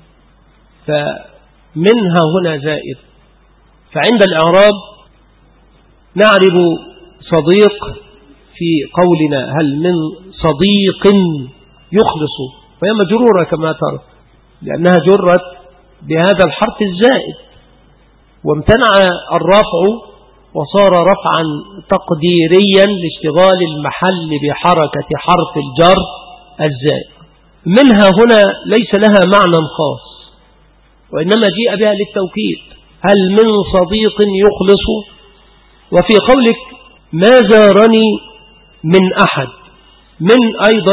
فمنها هنا زائد. فعند الإعراب نعرب صديق في قولنا هل من صديق يخلص، وهي مجرورة كما ترى لأنها جرت بهذا الحرف الزائد، وامتنع الرفع وصار رفعا تقديريا لاشتغال المحل بحركة حرف الجر الزائد. منها هنا ليس لها معنى خاص، وإنما جيء بها للتوكيد. هل من صديق يخلص. وفي قولك ما زارني من أحد، من أيضا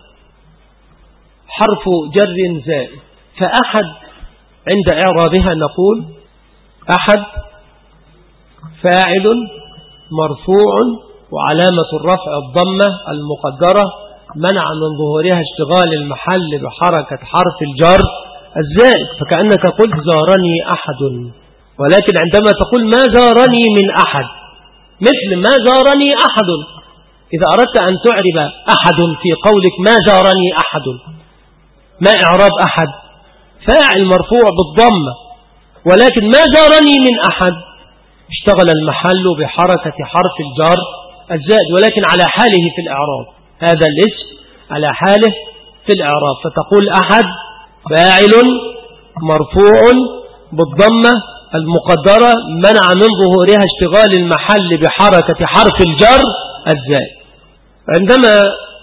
حرف جر زائد. فأحد عند إعرابها نقول أحد فاعل مرفوع وعلامة الرفع الضمة المقدرة منع من ظهورها اشتغال المحل بحركة حرف الجر الزائد. فكأنك قلت زارني أحد، ولكن عندما تقول ما زارني من أحد مثل ما زارني أحد، إذا أردت أن تعرب أحد في قولك ما زارني أحد، ما إعراب أحد؟ فاعل مرفوع بالضمة، ولكن ما زارني من أحد اشتغل المحل بحركة حرف الجر الزائد، ولكن على حاله في الإعراب، هذا الاسم على حاله في الإعراب. فتقول أحد فاعل مرفوع بالضمة المقدرة منع من ظهورها اشتغال المحل بحركة حرف الجر الزائد. عندما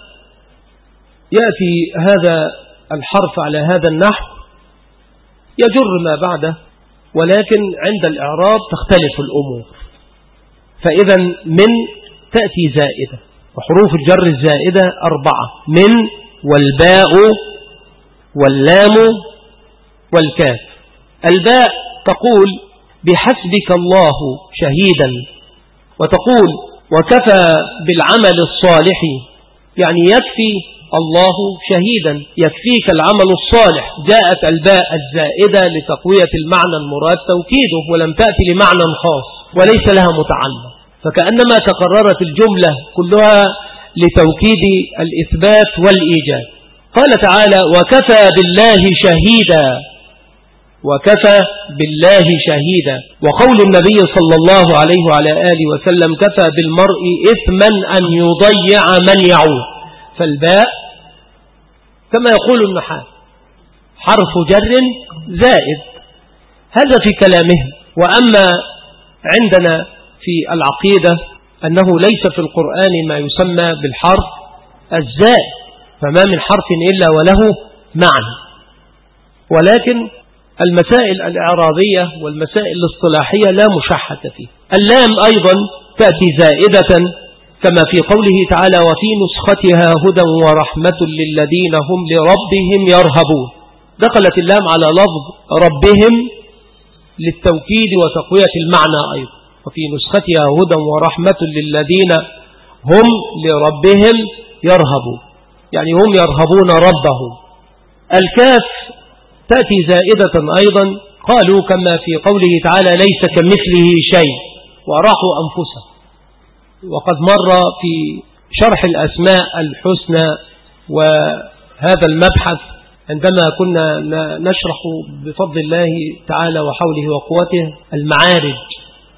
يأتي هذا الحرف على هذا النحو يجر ما بعده، ولكن عند الإعراب تختلف الأمور. فإذا من تأتي زائدة، وحروف الجر الزائدة أربعة: من والباء واللام والكاف. الباء تقول بحسبك الله شهيدا، وتقول وكفى بالعمل الصالح، يعني يكفي الله شهيدا، يكفيك العمل الصالح. جاءت الباء الزائدة لتقوية المعنى المراد توكيده، ولم تأتي لمعنى خاص وليس لها متعلق، فكأنما تقررت الجملة كلها لتوكيد الإثبات والإيجاد. قال تعالى وكفى بالله شهيدا، وكفى بالله شهيدا. وقول النبي صلى الله عليه وعلى آله وسلم كفى بالمرء إثما أن يضيع من يعود. فالباء كما يقول النحاة حرف جر زائد، هذا في كلامهم. وأما عندنا في العقيدة أنه ليس في القرآن ما يسمى بالحرف الزائد، فما من حرف إلا وله معنى. ولكن المسائل الإعرابية والمسائل الاصطلاحية لا مشحة فيه. اللام أيضا تأتي زائدة كما في قوله تعالى وفي نسختها هدى ورحمة للذين هم لربهم يرهبون. دخلت اللام على لفظ ربهم للتوكيد وتقوية المعنى أيضا. وفي نسختها هدى ورحمة للذين هم لربهم يرهبون، يعني هم يرهبون ربهم. الكاف تأتي زائدة أيضا، قالوا كما في قوله تعالى ليس كمثله شيء وراحوا أنفسهم. وقد مر في شرح الأسماء الحسنى وهذا المبحث عندما كنا نشرح بفضل الله تعالى وحوله وقوته المعارج،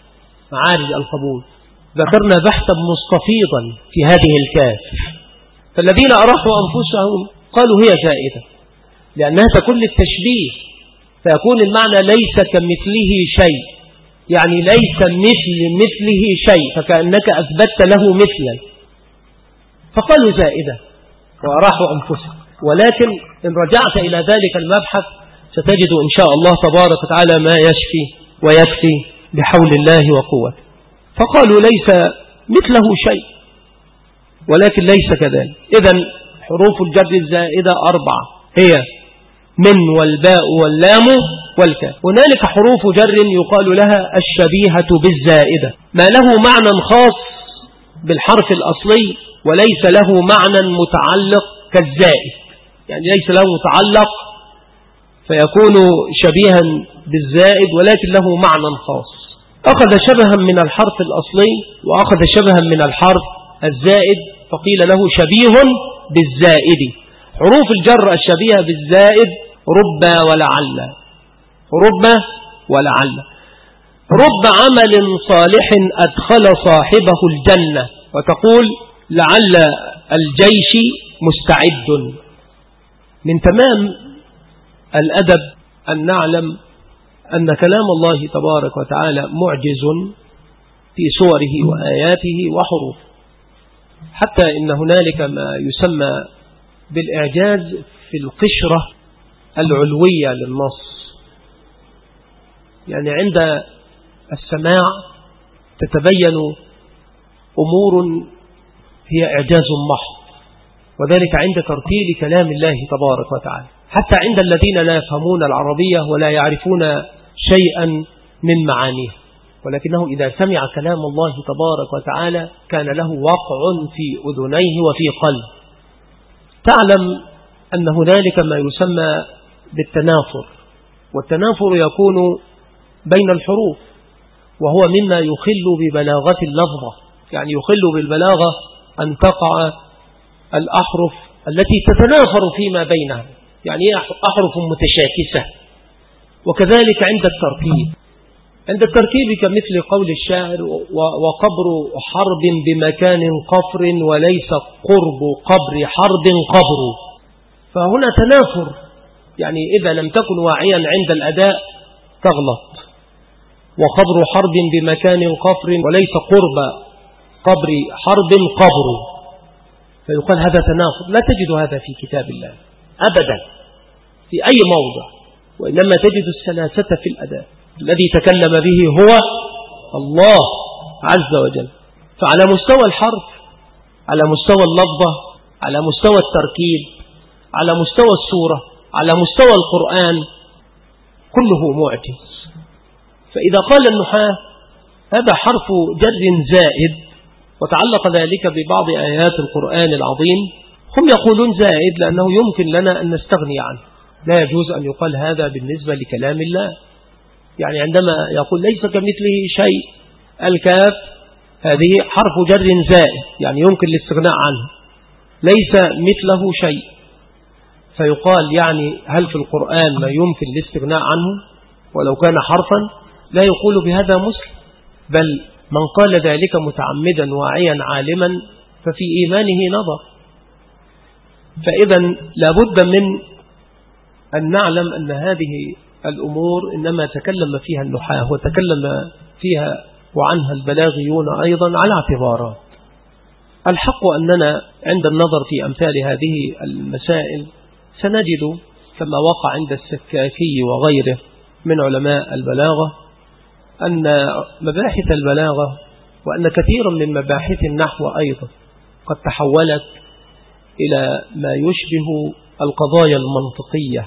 معارج القبول، ذكرنا بحثا مستفيضا في هذه الكاف، فالذين أراحوا أنفسهم قالوا هي زائدة لأنها تكون للتشبيه، فيكون المعنى ليس كمثله شيء، يعني ليس مثل مثله شيء، فكأنك أثبتت له مثلا، فقالوا زائدة وأراحوا أنفسهم. ولكن إن رجعت إلى ذلك المبحث ستجد إن شاء الله تبارك وتعالى ما يشفي ويكفي بحول الله وقوته. فقالوا ليس مثله شيء، ولكن ليس كذلك. إذن حروف الجر الزائدة أربعة، هي من والباء واللام والكاف. هنالك حروف جر يقال لها الشبيهة بالزائدة، ما له معنى خاص بالحرف الأصلي وليس له معنى متعلق كالزائد، يعني ليس له متعلق فيكون شبيها بالزائد ولكن له معنى خاص. أخذ شبها من الحرف الأصلي وأخذ شبها من الحرف الزائد فقيل له شبيه بالزائد. حروف الجر الشبيهة بالزائد رب ولعل، رب ولعل. رب عمل صالح أدخل صاحبه الجنة، وتقول لعل الجيش مستعد. من تمام الأدب أن نعلم أن كلام الله تبارك وتعالى معجز في صوره وآياته وحروفه، حتى إن هنالك ما يسمى بالإعجاز في القشرة العلوية للنص، يعني عند السماع تتبين أمور هي إعجاز محض، وذلك عند ترتيل كلام الله تبارك وتعالى، حتى عند الذين لا يفهمون العربية ولا يعرفون شيئا من معانيه، ولكنه إذا سمع كلام الله تبارك وتعالى كان له وقع في أذنيه وفي قلبه. تعلم أن هنالك ما يسمى بالتنافر، والتنافر يكون بين الحروف، وهو مما يخل ببلاغة اللفظة، يعني يخل بالبلاغة أن تقع الأحرف التي تتنافر فيما بينها، يعني أحرف متشاكسة. وكذلك عند التركيب، عند التركيب كمثل قول الشاعر وقبر حرب بمكان قفر وليس قرب قبر حرب قبر، فهنا تنافر، يعني إذا لم تكن واعيا عند الأداء تغلط. وقبر حرب بمكان قفر وليس قرب قبر حرب قبر، فيقال هذا تنافر. لا تجد هذا في كتاب الله أبدا في أي موضع، وإنما تجد السلاسة في الأداء. الذي تكلم به هو الله عز وجل. فعلى مستوى الحرف، على مستوى اللفظة، على مستوى التركيب، على مستوى السورة، على مستوى القرآن، كله معجز. فإذا قال النحاة هذا حرف جر زائد وتعلق ذلك ببعض آيات القرآن العظيم، هم يقولون زائد لأنه يمكن لنا أن نستغني عنه، لا يجوز أن يقال هذا بالنسبة لكلام الله. يعني عندما يقول ليس كمثله شيء، الكاف هذه حرف جر زائد، يعني يمكن الاستغناء عنه، ليس مثله شيء، فيقال يعني هل في القرآن ما يمكن الاستغناء عنه ولو كان حرفا؟ لا يقول بهذا مسلم، بل من قال ذلك متعمدا واعيا عالما ففي إيمانه نظر. فإذا لابد من أن نعلم أن هذه الأمور إنما تكلم فيها النحاة وتكلم فيها وعنها البلاغيون أيضا على اعتبارات. الحق أننا عند النظر في أمثال هذه المسائل سنجد كما وقع عند السكاكي وغيره من علماء البلاغة أن مباحث البلاغة وأن كثيرا من مباحث النحو أيضا قد تحولت إلى ما يشبه القضايا المنطقية.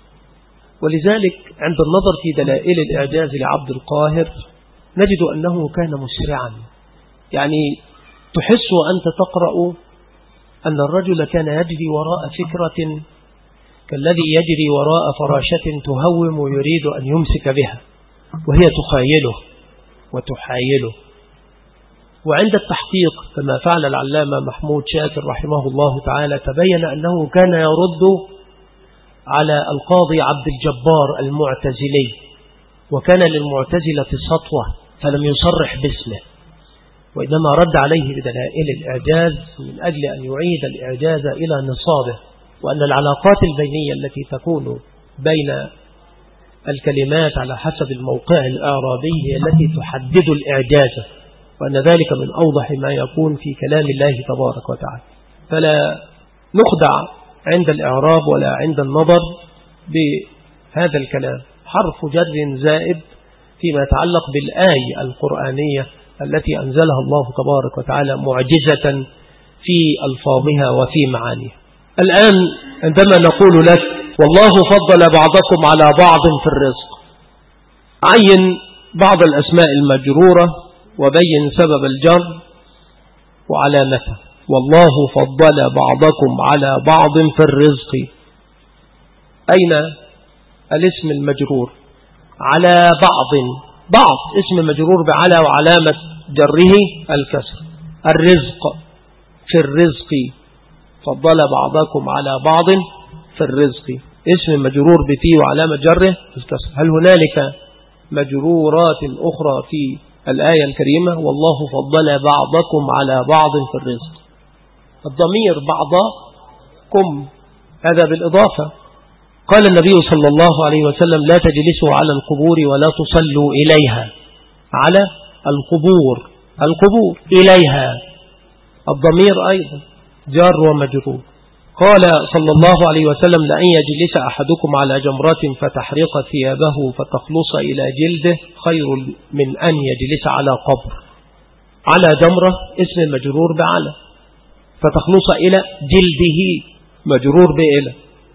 ولذلك عند النظر في دلائل الإعجاز لعبد القاهر نجد أنه كان مسرعا، يعني تحس أنت تقرأ أن الرجل كان يجري وراء فكرة كالذي يجري وراء فراشة تهوم ويريد أن يمسك بها وهي تخايله وتحايله. وعند التحقيق كما فعل العلامة محمود شاكر رحمه الله تعالى تبين أنه كان يرد على القاضي عبد الجبار المعتزلي، وكان للمعتزلة سطوة فلم يصرح باسمه، وإنما رد عليه بدلائل الإعجاز من أجل أن يعيد الإعجاز إلى نصابه، وأن العلاقات البينية التي تكون بين الكلمات على حسب الموقع الإعرابي هي التي تحدد الإعجاز، وأن ذلك من أوضح ما يكون في كلام الله تبارك وتعالى. فلا نخدع عند الإعراب ولا عند النظر بهذا الكلام. حرف جر زائد فيما يتعلق بالآية القرآنية التي أنزلها الله تبارك وتعالى معجزة في ألفاظها وفي معانيها. الآن عندما نقول لك والله فضل بعضكم على بعض في الرزق، عين بعض الأسماء المجرورة وبين سبب الجر وعلامته. والله فضل بعضكم على بعض في الرزق، أين الاسم المجرور؟ على بعض، بعض اسم مجرور بعلى وعلامة جره الكسر. الرزق في الرزق، فضل بعضكم على بعض في الرزق، اسم مجرور بفي وعلامة جره الكسر. هل هنالك مجرورات أخرى في الآية الكريمة؟ والله فضل بعضكم على بعض في الرزق. الضمير بعضكم هذا بالإضافة. قال النبي صلى الله عليه وسلم لا تجلسوا على القبور ولا تصلوا إليها. على القبور، القبور إليها، الضمير أيضا جار ومجرور. قال صلى الله عليه وسلم لأن يجلس أحدكم على جمرة فتحرق ثيابه فتخلص إلى جلده خير من أن يجلس على قبر. على جمرة اسم مجرور بعلى، فتخلص إلى جلده مجرور بإلى.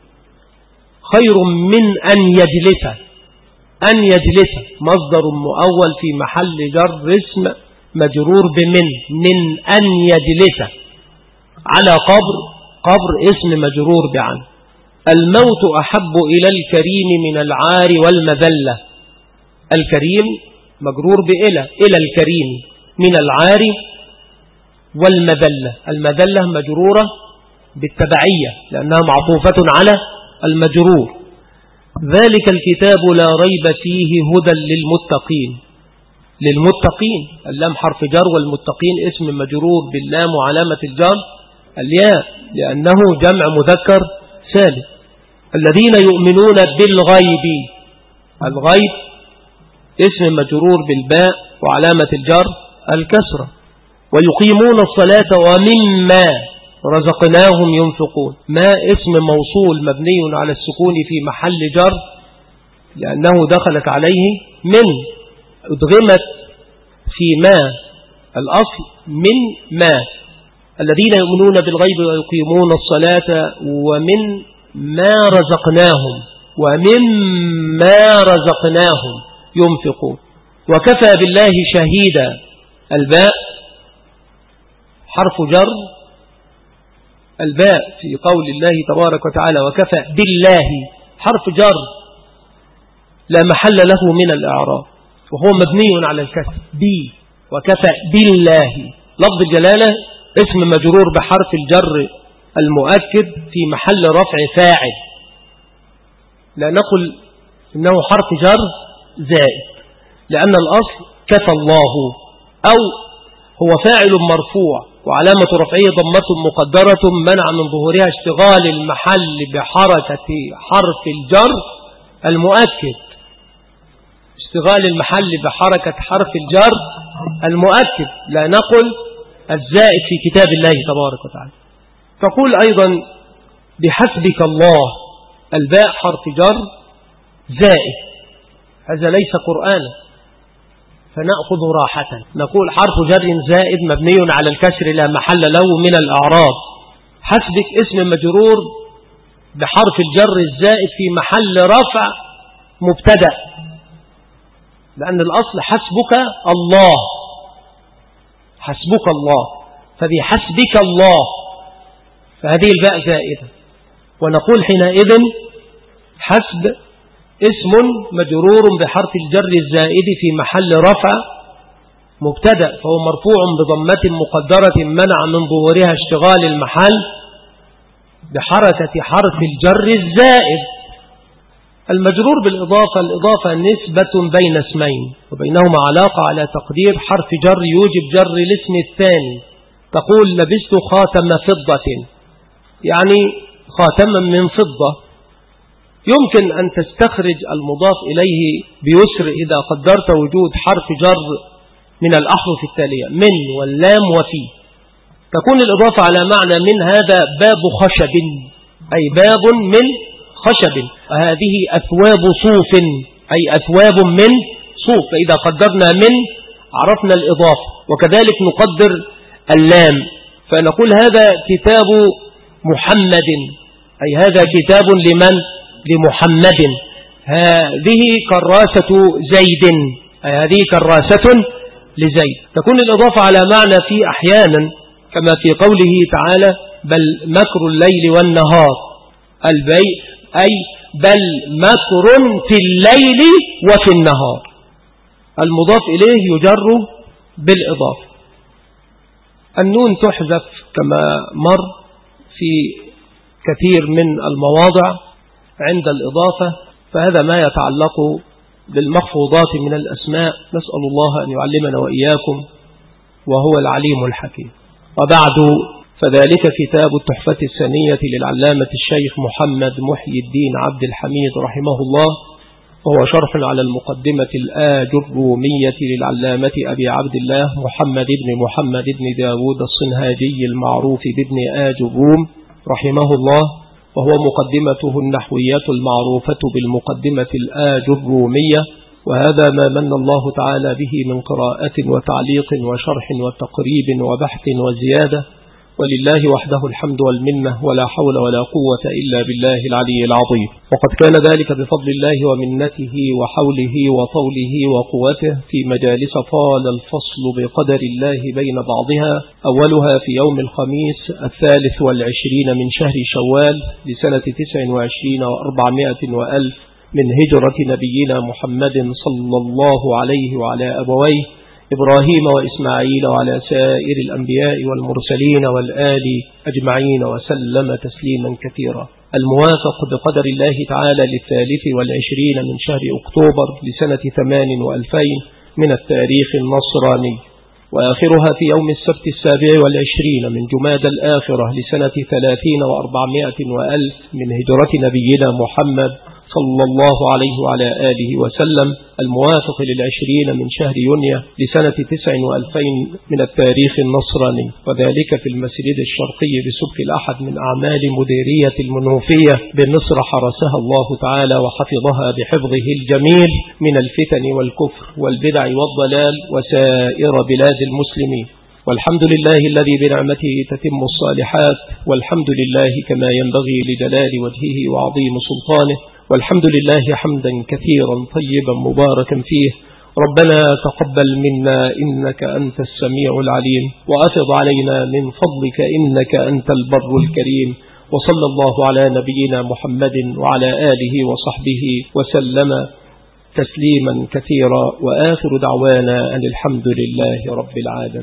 خير من أن يجلس، أن يجلس مصدر مؤول في محل جر اسم مجرور بمن، من أن يجلس. على قبر، قبر اسم مجرور بعن. الموت أحب إلى الكريم من العار والمذلة. الكريم مجرور بإلى، إلى الكريم من العار والمذلة. المذلة مجرورة بالتبعية لأنها معطوفة على المجرور. ذلك الكتاب لا ريب فيه هدى للمتقين. للمتقين اللام حرف جر، والمتقين اسم مجرور باللام وعلامة الجر الياء لأنه جمع مذكر سالم. الذين يؤمنون بالغيب، الغيب اسم مجرور بالباء وعلامة الجر الكسرة. ويقيمون الصلاة ومما رزقناهم ينفقون. ما اسم موصول مبني على السكون في محل جر لأنه دخلت عليه من، ادغمت في ما الأصل من ما. الذين يؤمنون بالغيب ويقيمون الصلاة ومن ما رزقناهم، ومما رزقناهم ينفقون. وكفى بالله شهيدا. الباء حرف جر، الباء في قول الله تبارك وتعالى وكفى بالله حرف جر لا محل له من الإعراب وهو مبني على الكسر بي. وكفى بالله لفظ الجلالة اسم مجرور بحرف الجر المؤكد في محل رفع فاعل. لا نقل إنه حرف جر زائد لأن الأصل كفى الله، أو هو فاعل مرفوع وعلامة رفعه ضمة مقدرة منع من ظهورها اشتغال المحل بحركة حرف الجر المؤكد. اشتغال المحل بحركة حرف الجر المؤكد، لا نقل الزائد في كتاب الله تبارك وتعالى. تقول أيضا بحسبك الله، الباء حرف جر زائد، هذا ليس قرآنا فنأخذ راحة. نقول حرف جر زائد مبني على الكسر لا محل له من الأعراب. حسبك اسم مجرور بحرف الجر الزائد في محل رفع مبتدأ لأن الأصل حسبك الله، حسبك الله، فبحسبك الله فهذه الباء زائدة. ونقول حينئذ حسب اسم مجرور بحرف الجر الزائد في محل رفع مبتدأ فهو مرفوع بضمة مقدرة منع من ظهورها اشتغال المحل بحركة حرف الجر الزائد. المجرور بالإضافة، الإضافة نسبة بين اسمين وبينهما علاقة على تقدير حرف جر يوجب جر الاسم الثاني. تقول لبست خاتم فضة، يعني خاتما من فضة. يمكن أن تستخرج المضاف إليه بيسر إذا قدرت وجود حرف جر من الأحرف التالية من واللام وفي. تكون الإضافة على معنى من، هذا باب خشب، أي باب من خشب، وهذه أثواب صوف، أي أثواب من صوف. فإذا قدرنا من عرفنا الإضافة. وكذلك نقدر اللام فنقول هذا كتاب محمد، أي هذا كتاب لمن؟ لمحمد. هذه كراسة زيد، أي هذه كراسة لزيد. تكون الإضافة على معنى في أحيانا كما في قوله تعالى بل مكر الليل والنهار، البيع أي بل مكر في الليل وفي النهار. المضاف إليه يجر بالإضافة. النون تحذف كما مر في كثير من المواضع عند الإضافة، فهذا ما يتعلق بالمخفوضات من الأسماء. نسأل الله أن يعلمنا وإياكم وهو العليم الحكيم. وبعد، فذلك كتاب التحفة السنية للعلامة الشيخ محمد محي الدين عبد الحميد رحمه الله، وهو شرح على المقدمة الآجرومية للعلامة أبي عبد الله محمد بن محمد بن داود الصنهاجي المعروف بابن آجروم رحمه الله، وهو مقدمته النحوية المعروفة بالمقدمة الآجرومية. وهذا ما من الله تعالى به من قراءة وتعليق وشرح وتقريب وبحث وزيادة، ولله وحده الحمد والمنة، ولا حول ولا قوة إلا بالله العلي العظيم. وقد كان ذلك بفضل الله ومنته وحوله وطوله وقوته في مجالس طال الفصل بقدر الله بين بعضها، أولها في يوم الخميس الثالث والعشرين من شهر شوال لسنة تسع وعشرين وأربعمائة وألف من هجرة نبينا محمد صلى الله عليه وعلى أبويه إبراهيم وإسماعيل وعلى سائر الأنبياء والمرسلين والآل أجمعين وسلم تسليما كثيرا. الموافق بقدر الله تعالى للثالث والعشرين من شهر أكتوبر لسنة ثمان وألفين من التاريخ النصراني، وآخرها في يوم السبت السابع والعشرين من جماد الآخرة لسنة ثلاثين وأربعمائة وألف من هجرة نبينا محمد صلى الله عليه وعلى آله وسلم، الموافق للعشرين من شهر يونيو لسنة تسع وألفين من التاريخ النصراني، وذلك في المسجد الشرقي بسبك الأحد من أعمال مديرية المنوفية بمصر، حرسها الله تعالى وحفظها بحفظه الجميل من الفتن والكفر والبدع والضلال وسائر بلاد المسلمين. والحمد لله الذي بنعمته تتم الصالحات، والحمد لله كما ينبغي لجلال وجهه وعظيم سلطانه، والحمد لله حمدا كثيرا طيبا مباركا فيه. ربنا تقبل منا إنك أنت السميع العليم، وأفض علينا من فضلك إنك أنت البر الكريم. وصلى الله على نبينا محمد وعلى آله وصحبه وسلم تسليما كثيرا، وآخر دعوانا أن الحمد لله رب العالمين.